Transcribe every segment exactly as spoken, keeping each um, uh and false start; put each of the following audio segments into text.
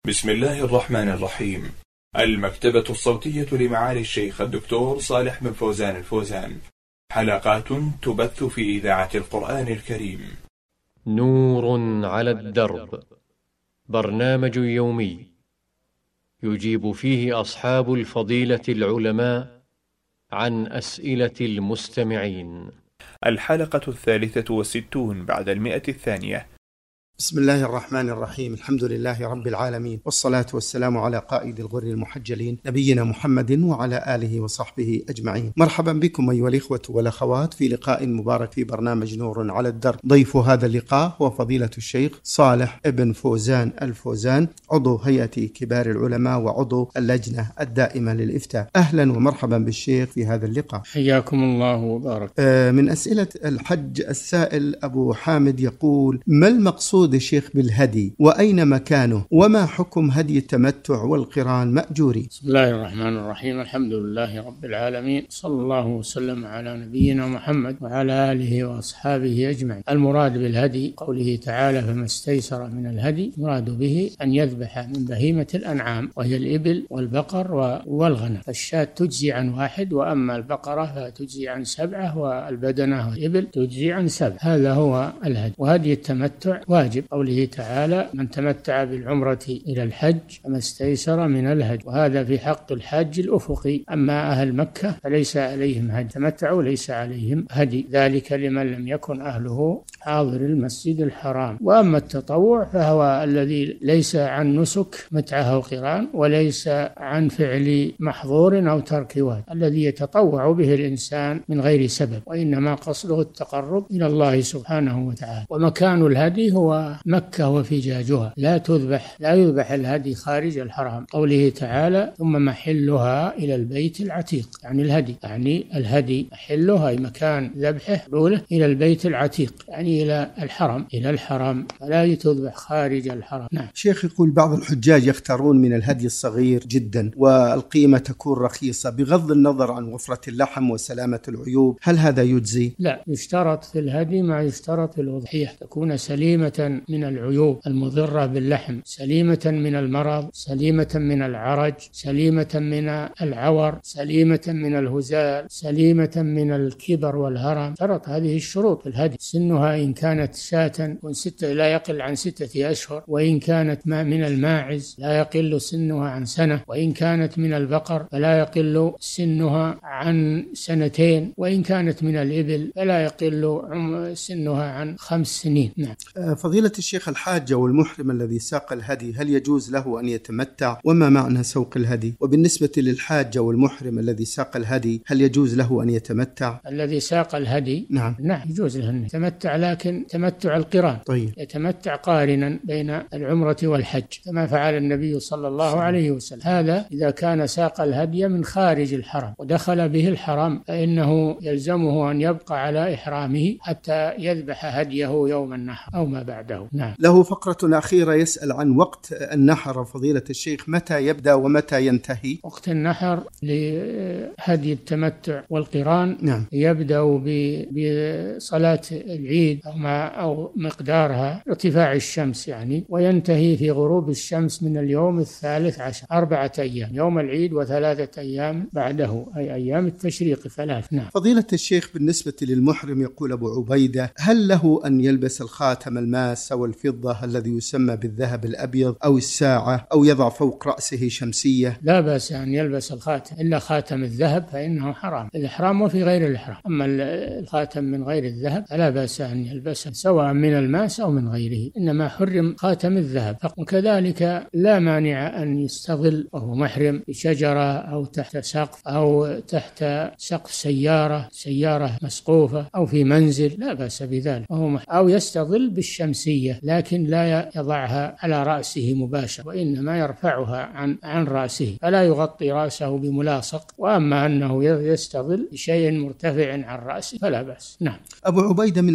بسم الله الرحمن الرحيم. المكتبة الصوتية لمعالي الشيخ الدكتور صالح بن فوزان الفوزان، حلقات تبث في إذاعة القرآن الكريم. نور على الدرب، برنامج يومي يجيب فيه أصحاب الفضيلة العلماء عن أسئلة المستمعين. الحلقة الثالثة والستون بعد المئة الثانية. بسم الله الرحمن الرحيم. الحمد لله رب العالمين، والصلاة والسلام على قائد الغر المحجلين نبينا محمد وعلى آله وصحبه أجمعين. مرحبا بكم أيها الإخوة والأخوات في لقاء مبارك في برنامج نور على الدرب. ضيف هذا اللقاء هو فضيلة الشيخ صالح بن فوزان الفوزان، عضو هيئة كبار العلماء وعضو اللجنة الدائمة للإفتاء. أهلا ومرحبا بالشيخ في هذا اللقاء. حياكم الله وبارك. من أسئلة الحج السائل أبو حامد يقول: ما المقصود الشيخ بالهدي، وأين مكانه، وما حكم هدي التمتع والقران مأجوري؟ بسم الله الرحمن الرحيم. الحمد لله رب العالمين، صلى الله وسلم على نبينا محمد وعلى آله وأصحابه أجمعين. المراد بالهدي قوله تعالى: فما استيسر من الهدي، مراد به أن يذبح من بهيمة الأنعام وهي الإبل والبقر والغنم، فالشاة تجزي عن واحد، وأما البقرة فتجزي عن سبعة، والبدنة والإبل تجزي عن سبع. هذا هو الهدي. وهدي التمتع واجب، قوله تعالى: من تمتع بالعمرة إلى الحج فما استيسر من الهدي، وهذا في حق الحاج الأفقي. أما أهل مكة فليس عليهم هدي، تمتعوا ليس عليهم هدي، ذلك لمن لم يكن أهله حاضر المسجد الحرام. وأما التطوع فهو الذي ليس عن نسك متعة أو قران، وليس عن فعل محظور أو ترك واجب، الذي يتطوع به الإنسان من غير سبب، وإنما قصده التقرب إلى الله سبحانه وتعالى. ومكان الهدي هو مكة وفجاجها، لا تذبح لا يذبح الهدي خارج الحرام. قوله تعالى: ثم محلها إلى البيت العتيق، يعني الهدي يعني الهدي محلها أي مكان ذبحه حلوله إلى البيت العتيق، يعني إلى الحرم إلى الحرم فلا تذبح خارج الحرم. نعم. شيخ يقول: بعض الحجاج يختارون من الهدي الصغير جدا والقيمة تكون رخيصة بغض النظر عن وفرة اللحم وسلامة العيوب، هل هذا يجزي؟ لا، يشترط في الهدي ما يشترط في الأضحية، تكون سليمة من العيوب المضرة باللحم، سليمة من المرض، سليمة من العرج، سليمة من العور، سليمة من الهزال، سليمة من الكبر والهرم. شرط هذه الشروط الهدي. سنها إن كانت شاة ستة لا يقل عن ستة أشهر، وإن كانت ما من الماعز لا يقل سنها عن سنة، وإن كانت من البقر فلا يقل سنها عن سنتين، وإن كانت من الإبل فلا يقل سنها عن خمس سنين. نعم. فضيلة الشيخ، الحاج والمحرم الذي ساق الهدي هل يجوز له أن يتمتع، وما معنى سوق الهدي؟ وبالنسبة للحاج والمحرم الذي ساق الهدي هل يجوز له أن يتمتع؟ الذي ساق الهدي نعم نعم يجوز له أن يتمتع، لكن تمتع القران. طيب. يتمتع قارنا بين العمرة والحج كما فعل النبي صلى الله عليه وسلم. هذا إذا كان ساق الهدي من خارج الحرم ودخل به الحرم فإنه يلزمه أن يبقى على إحرامه حتى يذبح هديه يوم النحر أو ما بعده. نعم. له فقرة أخيرة يسأل عن وقت النحر فضيلة الشيخ، متى يبدأ ومتى ينتهي؟ وقت النحر لهدي التمتع والقران نعم. يبدأ بصلاة العيد أو, ما أو مقدارها ارتفاع الشمس يعني، وينتهي في غروب الشمس من اليوم الثالث عشر، أربعة أيام، يوم العيد وثلاثة أيام بعده، أي أيام التشريق ثلاث. نعم. فضيلة الشيخ، بالنسبة للمحرم يقول أبو عبيدة: هل له أن يلبس الخاتم الماس أو الفضة الذي يسمى بالذهب الأبيض أو الساعة، أو يضع فوق رأسه شمسية؟ لا بأس أن يلبس الخاتم، إلا خاتم الذهب فإنه حرام الإحرام وفي غير الإحرام. أما الخاتم من غير الذهب فلا بأس أن يلبسه سواء من الماس أو من غيره، إنما حرم خاتم الذهب. وكذلك لا مانع أن يستظل وهو محرم بشجرة أو تحت سقف أو تحت سقف سيارة سيارة مسقوفة أو في منزل، لا بأس بذلك، أو يستظل بالشمسية، لكن لا يضعها على رأسه مباشرة، وإنما يرفعها عن عن رأسه، فلا يغطي رأسه بملاصق. وأما أنه يستظل بشيء مرتفع عن رأسه فلا بأس. نعم. أبو عبيدة، من أسئلة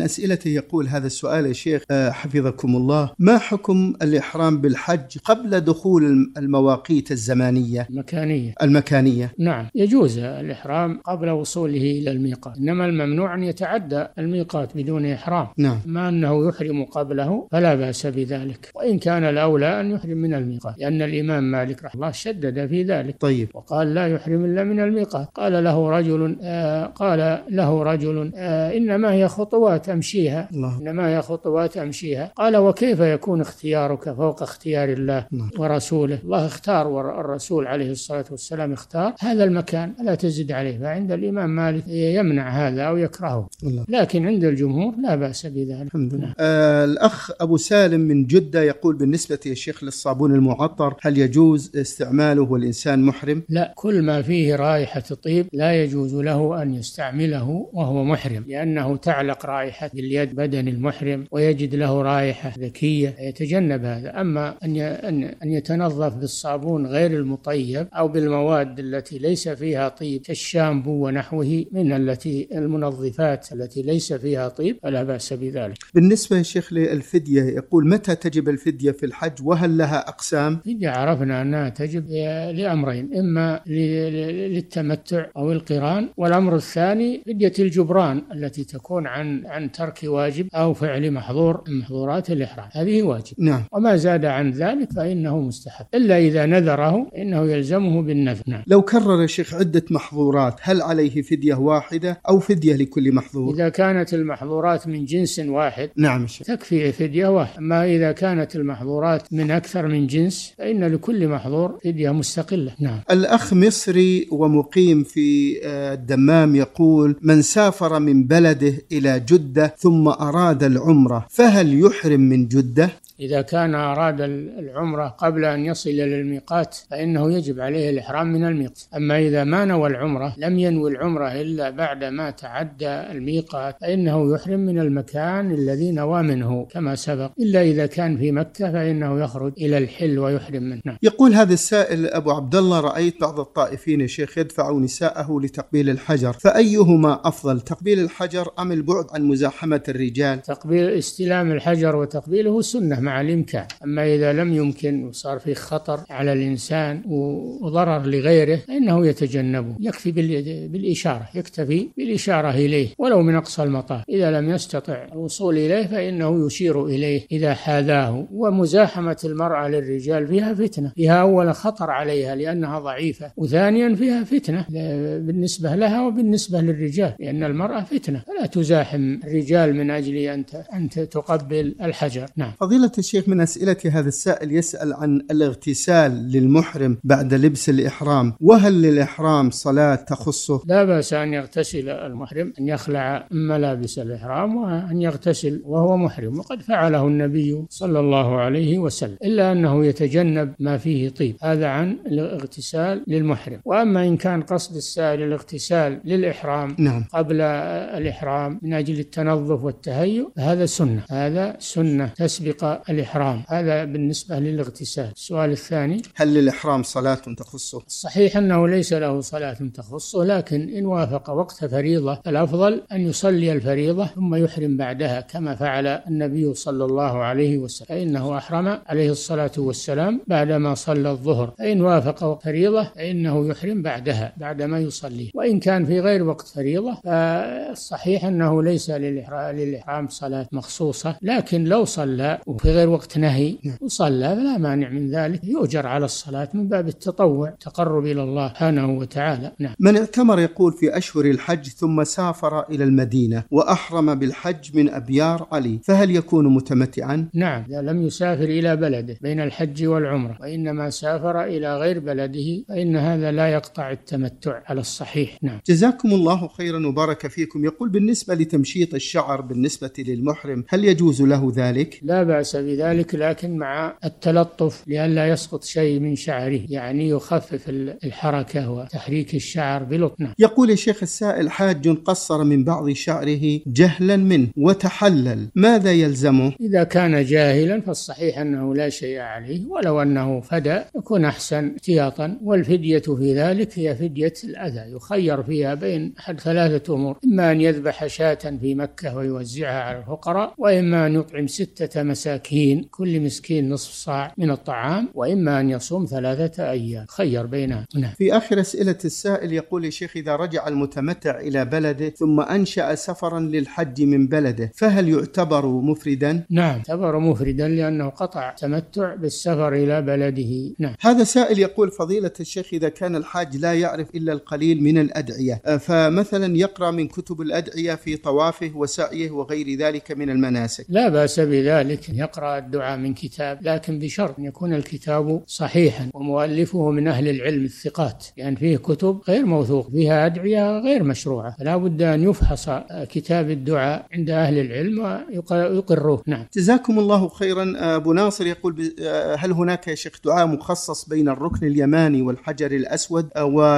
فضيلته يقول هذا السؤال يا شيخ حفظكم الله: ما حكم الإحرام بالحج قبل دخول المواقيت الزمانية المكانية المكانية؟ نعم، يجوز الإحرام قبل وصوله إلى الميقات، إنما الممنوع أن يتعدى الميقات بدون إحرام. نعم. ما أنه يحرم قبله فلا بأس بذلك، وإن كان الأولى أن يحرم من الميقات، لأن الإمام مالك رحمه الله شدد في ذلك. طيب. وقال لا يحرم إلا من الميقات. قال له رجل آه قال له رجل آه إنما هي خطوات أمشيها الله. إنما هي خطوات أمشيها. قال وكيف يكون اختيارك فوق اختيار الله الله. ورسوله؟ الله اختار والرسول عليه الصلاة والسلام اختار هذا المكان، لا تزد عليه. فعند الإمام مالك يمنع هذا أو يكرهه الله. لكن عند الجمهور لا بأس بذلك. آه الأخ أبو سالم من جدة يقول: بالنسبة يا شيخ للصابون المعطر هل يجوز استعماله والإنسان محرم؟ لا، كل ما فيه رائحة طيب لا يجوز له أن يستعمله وهو محرم، لأنه تعلق رائحة باليد بدن المحرم ويجد له رائحة ذكية، يتجنب هذا. أما أن أن يتنظف بالصابون غير المطيب أو بالمواد التي ليس فيها طيب كالشامبو ونحوه من التي المنظفات التي ليس فيها طيب فلا بأس بذلك. بالنسبة يا شيخ للفدية يقول: متى تجب الفدية في الحج وهل لها أقسام؟ فدية عرفنا أنها تجب لأمرين: إما للتمتع أو القران، والأمر الثاني فدية الجبران التي تكون عن عن ترك واجب أو فعل محظور من محظورات الإحرام، هذه واجب. نعم. وما زاد عن ذلك فإنه مستحب، إلا إذا نذره إنه يلزمه بالنذر. نعم. لو كرر يا شيخ عدة محظورات هل عليه فدية واحدة أو فدية لكل محظور؟ إذا كانت المحظورات من جنس واحد نعم شيخ. تكفي فدية واحد. أما إذا كانت المحظورات من أكثر من جنس فإن لكل محظور فدية مستقلة. نعم. الأخ مصري ومقيم في الدمام يقول: من سافر من بلده إلى جدة ثم أراد العمرة فهل يحرم من جدة؟ إذا كان أراد العمرة قبل أن يصل إلى الميقات فإنه يجب عليه الإحرام من الميقات. أما إذا ما نوى العمرة لم ينوي العمرة إلا بعد ما تعدى الميقات فإنه يحرم من المكان الذي نوى منه كما سبق، إلا إذا كان في مكة فإنه يخرج إلى الحل ويحرم منه. يقول هذا السائل أبو عبد الله: رأيت بعض الطائفين يا شيخ يدفعوا نساءه لتقبيل الحجر، فأيهما أفضل، تقبيل الحجر أم البعد عن مزاحمة الرجال؟ تقبيل استلام الحجر وتقبيله سنة مع الإمكان، أما إذا لم يمكن وصار فيه خطر على الإنسان وضرر لغيره فإنه يتجنبه، يكفي بالإشارة، يكتفي بالإشارة إليه ولو من أقصى المطاف. إذا لم يستطع الوصول إليه فإنه يشير إليه إذا حاذاه. ومزاحمة المرأة للرجال فيها فتنة، فيها أولا خطر عليها لأنها ضعيفة، وثانيا فيها فتنة بالنسبة لها وبالنسبة للرجال، لأن المرأة فتنة، فلا تزاحم الرجال من أجل أن تقبل الحجر. نعم. فضيلة الشيخ، من أسئلة هذا السائل يسأل عن الاغتسال للمحرم بعد لبس الإحرام، وهل للإحرام صلاة تخصه؟ لا بأس أن يغتسل المحرم، أن يخلع ملابس الإحرام وأن يغتسل وهو محرم، وقد فعله النبي صلى الله عليه وسلم، إلا أنه يتجنب ما فيه طيب، هذا عن الاغتسال للمحرم. وأما إن كان قصد السائل الاغتسال للإحرام نعم. قبل الإحرام من أجل التنظف والتهيؤ هذا سنة، هذا سنة تسبق الإحرام، هذا بالنسبة للاغتسال. السؤال الثاني: هل للإحرام صلاة تخصه؟ الصحيح أنه ليس له صلاة تخصه، لكن إن وافق وقت فريضة الأفضل أن يصلي الفريضة ثم يحرم بعدها كما فعل النبي صلى الله عليه وسلم، فإنه أحرم عليه الصلاة والسلام بعدما صلى الظهر، فإن وافق وقت فريضة فإنه يحرم بعدها بعدما يصلي. وإن كان في غير وقت فريضة فالصحيح أنه ليس للإحرام صلاة مخصوصة، لكن لو صلى وفي غير وقت نهي وصلى فلا مانع من ذلك، يؤجر على الصلاة من باب التطوع، تقرب إلى الله سبحانه وتعالى. نعم. من اعتمر يقول في أشهر الحج ثم سافر إلى المدينة وأحرم بالحج من أبيار علي، فهل يكون متمتعا؟ نعم، إذا لم يسافر إلى بلده بين الحج والعمرة وإنما سافر إلى غير بلده فإن هذا لا يقطع التمتع على الصحيح. نعم. جزاكم الله خيرا وبارك فيكم. يقول بالنسبة لتمشيط الشعر بالنسبة للمحرم هل يجوز له ذلك؟ لا بأس بذلك، لكن مع التلطف لئلا يسقط شيء من شعره، يعني يخفف الحركة وتحريك الشعر بلطف. يقول الشيخ السائل: حاج قصر من بعض شعره جهلا منه وتحلل، ماذا يلزمه؟ إذا كان جاهلا فالصحيح أنه لا شيء عليه، ولو أنه فدى يكون أحسن احتياطا. والفدية في ذلك هي فدية الأذى، يخير فيها بين أحد ثلاثة أمور: إما أن يذبح شاة في مكة ويوزعها على الفقراء، وإما أن يطعم ستة مساكين كل مسكين نصف صاع من الطعام، وإما أن يصوم ثلاثة أيام، خير بينها. نعم. في آخر أسئلة السائل يقول الشيخ: إذا رجع المتمتع إلى بلده ثم أنشأ سفرا للحج من بلده، فهل يعتبر مفردا؟ نعم، يعتبر مفردا لأنه قطع تمتع بالسفر إلى بلده. نعم. هذا سائل يقول: فضيلة الشيخ، إذا كان الحاج لا يعرف إلا القليل من الأدعية، فمثلا يقرأ من كتب الأدعية في طوافه وسعيه وغير ذلك من المناسك، لا بأس بذلك، يقرأ الدعاء من كتاب، لكن بشرط أن يكون الكتاب صحيحا ومؤلفه من أهل العلم الثقات، لأن يعني فيه كتب غير موثوق فيها أدعية غير مشروعة، فلا بد أن يفحص كتاب الدعاء عند أهل العلم ويقروه. نعم. جزاكم الله خيرا. أبو ناصر يقول: هل هناك يا شيخ دعاء مخصص بين الركن اليماني والحجر الأسود؟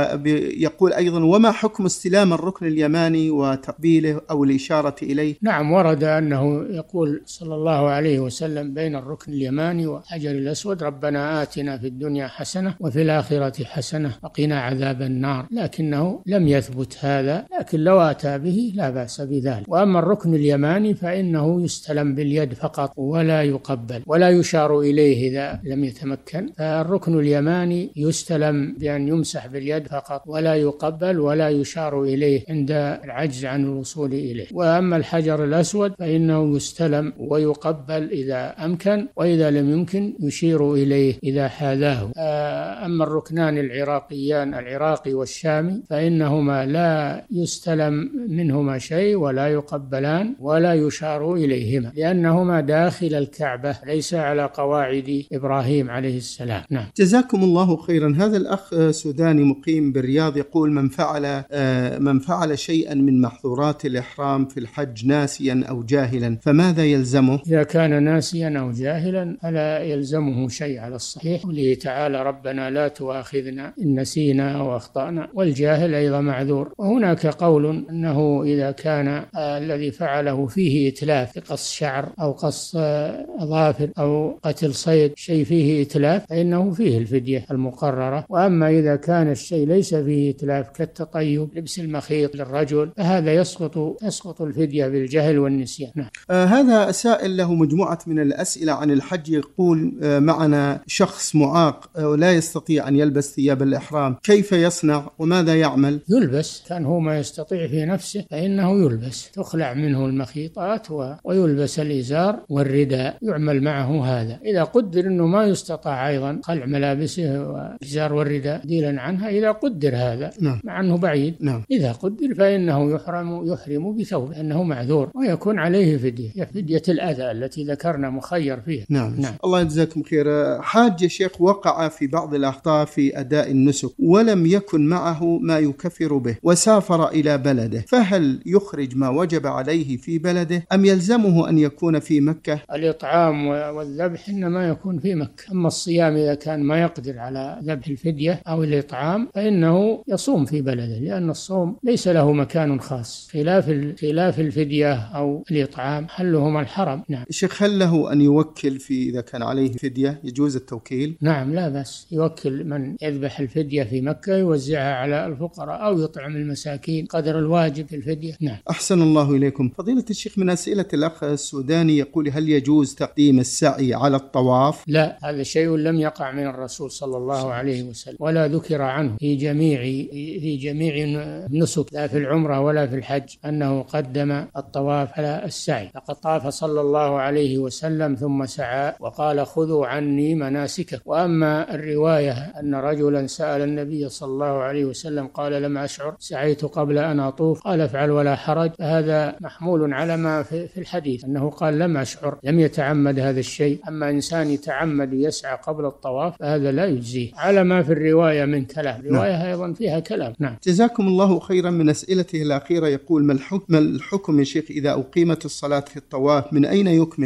ويقول أيضا: وما حكم استلام الركن اليماني وتقبيله أو الإشارة إليه؟ نعم، ورد أنه يقول صلى الله عليه وسلم بين الركن اليماني والحجر الأسود: ربنا آتنا في الدنيا حسنة وفي الآخرة حسنة وقنا عذاب النار، لكنه لم يثبت هذا، لكن لو أتى به لا بأس بذلك. وأما الركن اليماني فإنه يستلم باليد فقط ولا يقبل ولا يشار إليه إذا لم يتمكن، فالركن اليماني يستلم بأن يمسح باليد فقط ولا يقبل ولا يشار إليه عند العجز عن الوصول إليه. وأما الحجر الأسود فإنه يستلم ويقبل إذا أمكن، وإذا لم يمكن يشير إليه إذا حاذاه. أما الركنان العراقيان العراقي والشامي فإنهما لا يستلم منهما شيء ولا يقبلان ولا يشار إليهما، لأنهما داخل الكعبة ليس على قواعد إبراهيم عليه السلام. نعم. جزاكم الله خيرا. هذا الأخ سوداني مقيم بالرياض يقول: من فعل من فعل شيئا من محظورات الإحرام في الحج ناسيا أو جاهلا فماذا يلزمه؟ إذا كان ناسيا أو جاهلا فلا يلزمه شيء على الصحيح، قوله تعالى: ربنا لا تؤاخذنا إن نسينا أو أخطأنا، والجاهل أيضا معذور. وهناك قول أنه إذا كان الذي فعله فيه إتلاف قص شعر أو قص أظافر أو قتل صيد، شيء فيه إتلاف، فإنه فيه الفدية المقررة. وأما إذا كان الشيء ليس فيه إتلاف كالتطيب لبس المخيط للرجل فهذا يسقط يسقط الفدية بالجهل والنسيان. نعم. آه هذا سائل له مجموعة من الأسئلة عن الحج يقول: آه معنا شخص معاق آه ولا يستطيع أن يلبس ثياب الإحرام، كيف يصنع وماذا يعمل؟ يلبس، كان هو ما يستطيع في نفسه فإنه يلبس، تخلع منه المخيطات و... ويلبس الإزار والرداء، يعمل معه هذا. إذا قدر أنه ما يستطاع أيضا خلع ملابسه والإزار والرداء بديلا عنها، إذا قدر هذا، نعم، مع أنه بعيد، نعم، إذا قدر فإنه يحرم يحرم بثوب لأنه معذور، ويكون عليه فدية، فدية الأذى التي ذكرنا مخير فيها. نعم. نعم. الله يجزاكم خير. حاج يا شيخ وقع في بعض الأخطاء في أداء النسك ولم يكن معه ما يكفر به وسافر إلى بلده، فهل يخرج ما وجب عليه في بلده أم يلزمه أن يكون في مكة؟ الإطعام والذبح إنما يكون في مكة، أما الصيام إذا كان ما يقدر على ذبح الفدية أو الإطعام فإنه يصوم في بلده، لأن الصوم ليس له مكان خاص، خلاف خلاف الفدية أو الإطعام حلهما الحرم. نعم. الشيخ هل له أن يوكل في إذا كان عليه فدية؟ يجوز التوكيل؟ نعم، لا بس يوكل من يذبح الفدية في مكة يوزعها على الفقراء أو يطعم المساكين قدر الواجب في الفدية. نعم. أحسن الله إليكم. فضيلة الشيخ من أسئلة الأخ السوداني يقول: هل يجوز تقديم السعي على الطواف؟ لا، هذا شيء لم يقع من الرسول صلى الله عليه وسلم ولا ذكر عنه في جميع في جميع النسك، لا في العمرة ولا في الحج، أنه قدم الطواف على السعي. لقد طاف صلى الله عليه وسلم ثم سعى وقال: خذوا عني مناسككم. وأما الرواية أن رجلا سأل النبي صلى الله عليه وسلم قال: لم أشعر، سعيت قبل أن أطوف، قال: افعل ولا حرج، فهذا محمول على ما في الحديث أنه قال لم أشعر، لم يتعمد هذا الشيء. أما إنسان يتعمد يسعى قبل الطواف فهذا لا يجزيه على ما في الرواية من كلام، رواية نعم. أيضا فيها كلام. نعم. جزاكم الله خيرا. من أسئلته الأخيرة يقول: ما الحكم الحكم يا شيخ إذا أقيمت الصلاة في الطواف من أين يكمل يا شيخ؟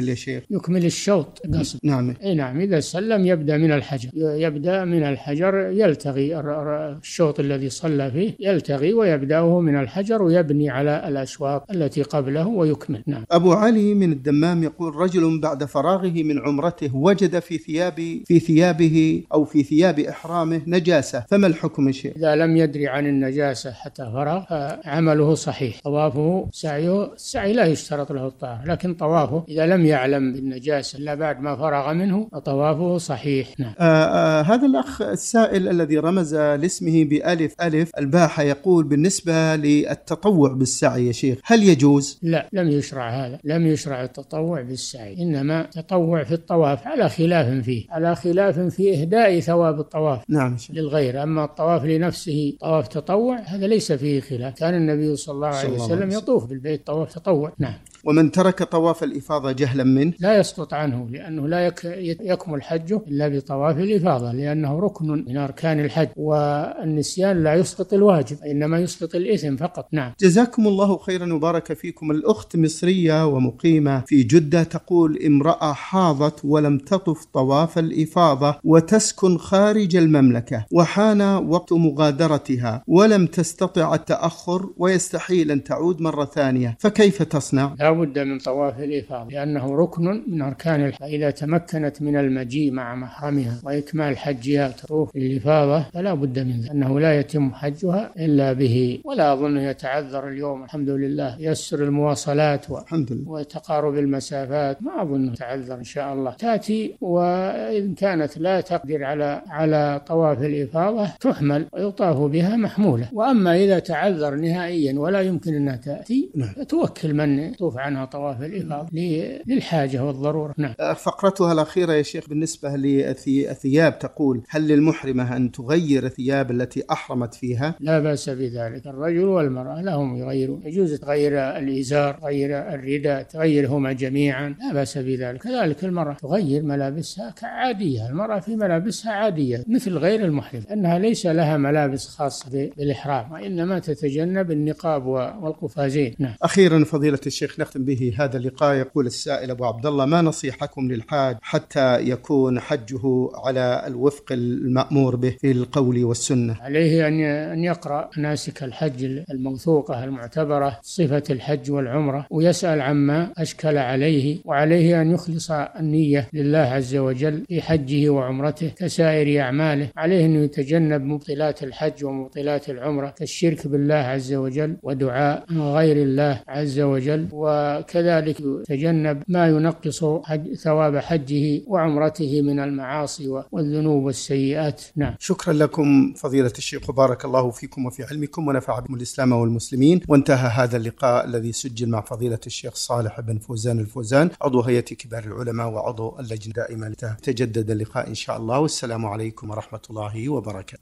يكمل الشوط قصد. نعم. أي نعم، إذا سلم يبدأ من الحجر، يبدأ من الحجر، يلتغي الشوط الذي صلى فيه، يلتغي ويبدأه من الحجر ويبني على الأشواط التي قبله ويكمل. نعم. أبو علي من الدمام يقول: رجل بعد فراغه من عمرته وجد في ثياب في ثيابه أو في ثياب إحرامه نجاسة، فما الحكم يا شيخ؟ إذا لم يدري عن النجاسة حتى فرغ فعمله صحيح، طوافه سعيه، السعي لا يشترط له الطهارة، لكن طوافه إذا لم يعلم بالنجاسة إلا بعد ما فرغ منه فطوافه صحيح. نعم. آه آه هذا الأخ السائل الذي رمز لاسمه بألف ألف الباحة يقول: بالنسبة للتطوع بالسعي يا شيخ هل يجوز؟ لا، لم يشرع هذا، لم يشرع التطوع بالسعي، إنما تطوع في الطواف على خلاف فيه، على خلاف في إهداء ثواب الطواف. نعم. للغير. أما الطواف لنفسه طواف تطوع هذا ليس فيه خلاف، كان النبي صلى الله عليه وسلم يطوف بالبيت طواف تطوع. نعم. ومن ترك طواف الإفاضة جهلا منه لا يسقط عنه، لأنه لا يك... يكمل حجه إلا بطواف الإفاضة، لأنه ركن من أركان الحج، والنسيان لا يسقط الواجب، إنما يسقط الإثم فقط. نعم. جزاكم الله خيرا وبارك فيكم. الأخت مصرية ومقيمة في جدة تقول: امرأة حاضت ولم تطف طواف الإفاضة وتسكن خارج المملكة، وحان وقت مغادرتها ولم تستطع التأخر ويستحيل أن تعود مرة ثانية، فكيف تصنع؟ لا بد من طواف الإفاضة، لأنه ركن من أركان الحج، فإذا تمكنت من المجيء مع محرمها وإكمال حجها تطوف الإفاضة فلا بد من ذلك، أنه لا يتم حجها إلا به. ولا أظن يتعذر اليوم، الحمد لله يسر المواصلات و... وتقارب المسافات، ما أظن يتعذر إن شاء الله. تأتي وإن كانت لا تقدر على على طواف الإفاضة تحمل ويطاف بها محمولة. وأما إذا تعذر نهائيا ولا يمكن أنها تأتي فتوكل من يطوف عنها طواف الإفاضة للحاجة والضرورة. نعم. فقرتها الأخيرة يا شيخ بالنسبة للثياب تقول: هل للمحرمة أن تغير الثياب التي أحرمت فيها؟ لا بأس بذلك، الرجل والمرأة لهم يغيرون، يجوز تغير الإزار، تغير الرداء، تغيرهما جميعا، لا بأس بذلك. كذلك المرأة تغير ملابسها كعادية، المرأة في ملابسها عادية مثل غير المحرم، أنها ليس لها ملابس خاصة بالإحرام، وإنما تتجنب النقاب والقفازين. نعم. أخيرا فضيلة الشيخ نختم به هذا اللقاء. يقول السائل أبو عبد الله: ما نصيحتكم للحاج حتى يكون حجه على الوفق المأمور به في القول والسنة؟ عليه أن يقرأ مناسك الحج الموثوقة المعتبرة، صفة الحج والعمرة، ويسأل عما أشكل عليه، وعليه أن يخلص النية لله عز وجل في حجه وعمرته كسائر أعماله. عليه أن يتجنب مبطلات الحج ومبطلات العمرة كالشرك بالله عز وجل ودعاء غير الله عز وجل، وكذلك يتجنب ما ينقص حج ثواب حجه وعمرته من المعاصي والذنوب والسيئات. نعم. شكرا لكم فضيلة الشيخ وبارك الله فيكم وفي علمكم ونفع بكم الإسلام والمسلمين. وانتهى هذا اللقاء الذي سجل مع فضيلة الشيخ صالح بن فوزان الفوزان عضو هيئة كبار العلماء وعضو اللجنة دائما. تجدد اللقاء إن شاء الله، والسلام عليكم ورحمة الله وبركاته.